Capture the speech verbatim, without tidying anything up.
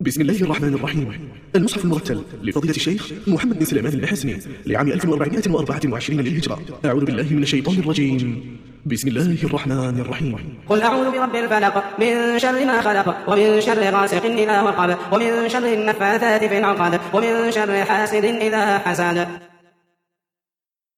بسم الله الرحمن الرحيم. المصحف المرتل لفضيلة الشيخ محمد بن سليمان المحسني لعام ألف وأربعمائة وأربعة وعشرين للهجرة. أعوذ بالله من الشيطان الرجيم. بسم الله الرحمن الرحيم. قل أعوذ برب الفلق من شر ما خلق ومن شر غاسق إذا وقب ومن شر النفاثات في العقد ومن شر حاسد إذا حسد.